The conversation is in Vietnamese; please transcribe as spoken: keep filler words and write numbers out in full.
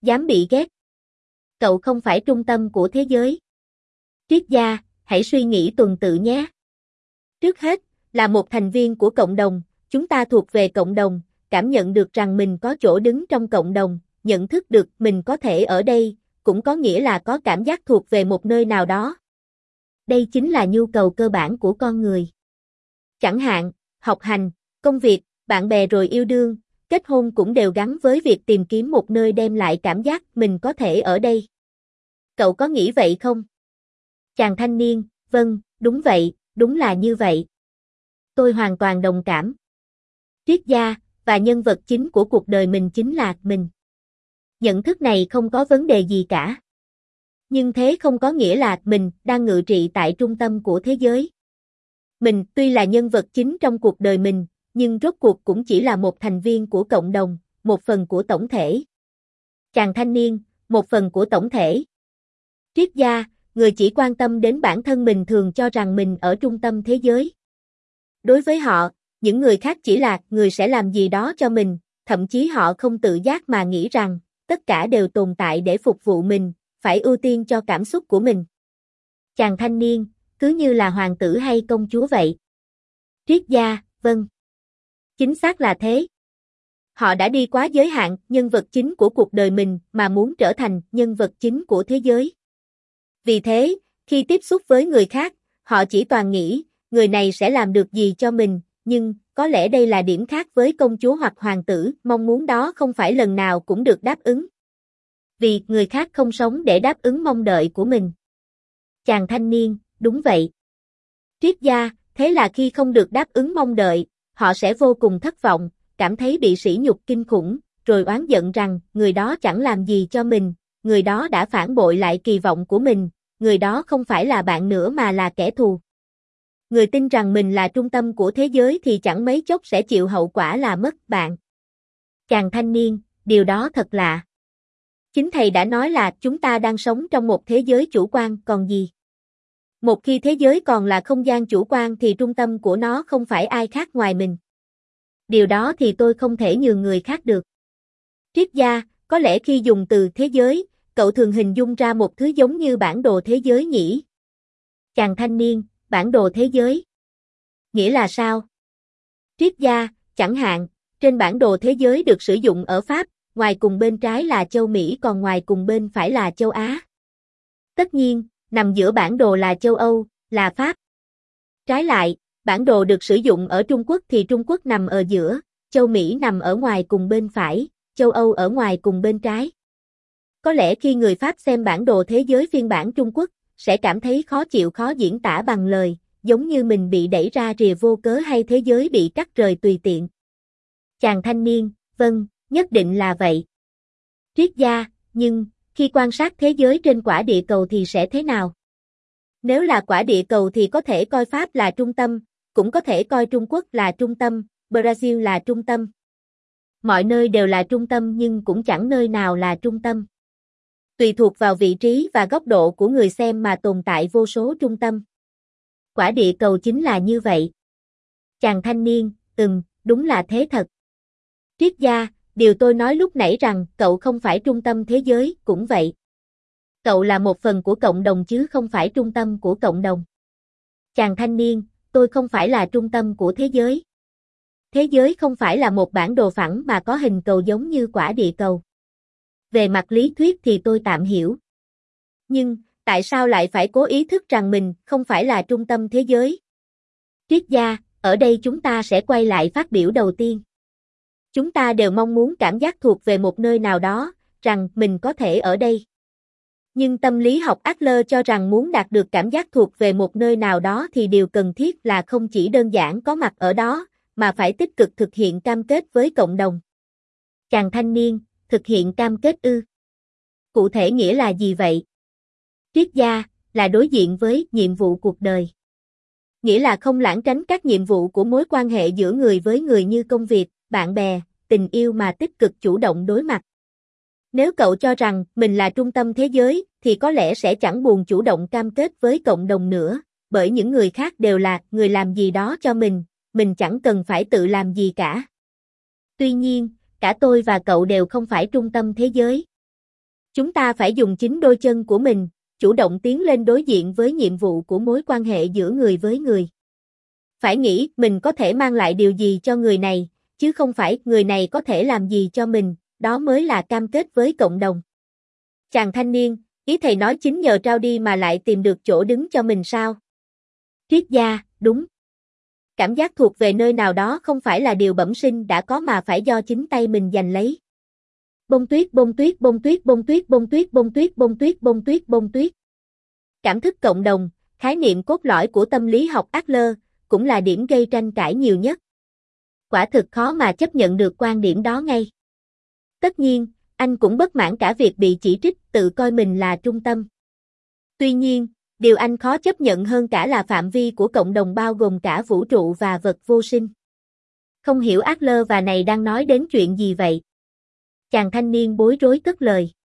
Dám bị ghét. Cậu không phải trung tâm của thế giới. Triết gia, hãy suy nghĩ tuần tự nhé. Trước hết, là một thành viên của cộng đồng, chúng ta thuộc về cộng đồng, cảm nhận được rằng mình có chỗ đứng trong cộng đồng, nhận thức được mình có thể ở đây, cũng có nghĩa là có cảm giác thuộc về một nơi nào đó. Đây chính là nhu cầu cơ bản của con người. Chẳng hạn, học hành, công việc, bạn bè rồi yêu đương, kết hôn cũng đều gắn với việc tìm kiếm một nơi đem lại cảm giác mình có thể ở đây. Cậu có nghĩ vậy không? Chàng thanh niên, vâng, đúng vậy, đúng là như vậy. Tôi hoàn toàn đồng cảm. Triết gia, và nhân vật chính của cuộc đời mình chính là mình. Nhận thức này không có vấn đề gì cả. Nhưng thế không có nghĩa là mình đang ngự trị tại trung tâm của thế giới. Mình tuy là nhân vật chính trong cuộc đời mình, nhưng rốt cuộc cũng chỉ là một thành viên của cộng đồng, một phần của tổng thể. Chàng thanh niên, một phần của tổng thể. Triết gia, người chỉ quan tâm đến bản thân mình thường cho rằng mình ở trung tâm thế giới. Đối với họ, những người khác chỉ là người sẽ làm gì đó cho mình, thậm chí họ không tự giác mà nghĩ rằng, tất cả đều tồn tại để phục vụ mình, phải ưu tiên cho cảm xúc của mình. Chàng thanh niên, cứ như là hoàng tử hay công chúa vậy. Triết gia, vâng. Chính xác là thế. Họ đã đi quá giới hạn nhân vật chính của cuộc đời mình mà muốn trở thành nhân vật chính của thế giới. Vì thế, khi tiếp xúc với người khác, họ chỉ toàn nghĩ, người này sẽ làm được gì cho mình, nhưng có lẽ đây là điểm khác với công chúa hoặc hoàng tử, mong muốn đó không phải lần nào cũng được đáp ứng. Vì người khác không sống để đáp ứng mong đợi của mình. Chàng thanh niên, đúng vậy. Triết gia, thế là khi không được đáp ứng mong đợi, họ sẽ vô cùng thất vọng, cảm thấy bị sỉ nhục kinh khủng, rồi oán giận rằng người đó chẳng làm gì cho mình, người đó đã phản bội lại kỳ vọng của mình, người đó không phải là bạn nữa mà là kẻ thù. Người tin rằng mình là trung tâm của thế giới thì chẳng mấy chốc sẽ chịu hậu quả là mất bạn. Chàng thanh niên, điều đó thật lạ. Chính thầy đã nói là chúng ta đang sống trong một thế giới chủ quan còn gì. Một khi thế giới còn là không gian chủ quan thì trung tâm của nó không phải ai khác ngoài mình. Điều đó thì tôi không thể nhường người khác được. Triết gia, có lẽ khi dùng từ thế giới, cậu thường hình dung ra một thứ giống như bản đồ thế giới nhỉ? Chàng thanh niên, bản đồ thế giới. Nghĩa là sao? Triết gia, chẳng hạn, trên bản đồ thế giới được sử dụng ở Pháp, ngoài cùng bên trái là châu Mỹ còn ngoài cùng bên phải là châu Á. Tất nhiên, nằm giữa bản đồ là châu Âu, là Pháp. Trái lại, bản đồ được sử dụng ở Trung Quốc thì Trung Quốc nằm ở giữa, châu Mỹ nằm ở ngoài cùng bên phải, châu Âu ở ngoài cùng bên trái. Có lẽ khi người Pháp xem bản đồ thế giới phiên bản Trung Quốc, sẽ cảm thấy khó chịu khó diễn tả bằng lời, giống như mình bị đẩy ra rìa vô cớ hay thế giới bị cắt rời tùy tiện. Chàng thanh niên, vâng, nhất định là vậy. Triết gia, nhưng, khi quan sát thế giới trên quả địa cầu thì sẽ thế nào? Nếu là quả địa cầu thì có thể coi Pháp là trung tâm, cũng có thể coi Trung Quốc là trung tâm, Brazil là trung tâm. Mọi nơi đều là trung tâm nhưng cũng chẳng nơi nào là trung tâm. Tùy thuộc vào vị trí và góc độ của người xem mà tồn tại vô số trung tâm. Quả địa cầu chính là như vậy. Chàng thanh niên, ừm, đúng là thế thật. Triết gia, điều tôi nói lúc nãy rằng cậu không phải trung tâm thế giới, cũng vậy. Cậu là một phần của cộng đồng chứ không phải trung tâm của cộng đồng. Chàng thanh niên, tôi không phải là trung tâm của thế giới. Thế giới không phải là một bản đồ phẳng mà có hình cầu giống như quả địa cầu. Về mặt lý thuyết thì tôi tạm hiểu. Nhưng, tại sao lại phải cố ý thức rằng mình không phải là trung tâm thế giới? Triết gia, ở đây chúng ta sẽ quay lại phát biểu đầu tiên. Chúng ta đều mong muốn cảm giác thuộc về một nơi nào đó, rằng mình có thể ở đây. Nhưng tâm lý học Adler cho rằng muốn đạt được cảm giác thuộc về một nơi nào đó thì điều cần thiết là không chỉ đơn giản có mặt ở đó, mà phải tích cực thực hiện cam kết với cộng đồng. Chàng thanh niên, thực hiện cam kết ư? Cụ thể nghĩa là gì vậy? Triết gia, là đối diện với nhiệm vụ cuộc đời. Nghĩa là không lảng tránh các nhiệm vụ của mối quan hệ giữa người với người như công việc, bạn bè, tình yêu mà tích cực chủ động đối mặt. Nếu cậu cho rằng mình là trung tâm thế giới, thì có lẽ sẽ chẳng buồn chủ động cam kết với cộng đồng nữa, bởi những người khác đều là người làm gì đó cho mình, mình chẳng cần phải tự làm gì cả. Tuy nhiên, cả tôi và cậu đều không phải trung tâm thế giới. Chúng ta phải dùng chính đôi chân của mình, chủ động tiến lên đối diện với nhiệm vụ của mối quan hệ giữa người với người. Phải nghĩ mình có thể mang lại điều gì cho người này, chứ không phải người này có thể làm gì cho mình, đó mới là cam kết với cộng đồng. Chàng thanh niên, ý thầy nói chính nhờ trao đi mà lại tìm được chỗ đứng cho mình sao? Triết gia, đúng. Cảm giác thuộc về nơi nào đó không phải là điều bẩm sinh đã có mà phải do chính tay mình giành lấy. Bông tuyết bông tuyết bông tuyết bông tuyết bông tuyết bông tuyết bông tuyết bông tuyết bông tuyết. Cảm thức cộng đồng, khái niệm cốt lõi của tâm lý học Adler, cũng là điểm gây tranh cãi nhiều nhất. Quả thực khó mà chấp nhận được quan điểm đó ngay. Tất nhiên, anh cũng bất mãn cả việc bị chỉ trích tự coi mình là trung tâm. Tuy nhiên, điều anh khó chấp nhận hơn cả là phạm vi của cộng đồng bao gồm cả vũ trụ và vật vô sinh. Không hiểu Adler và này đang nói đến chuyện gì vậy? Chàng thanh niên bối rối cất lời.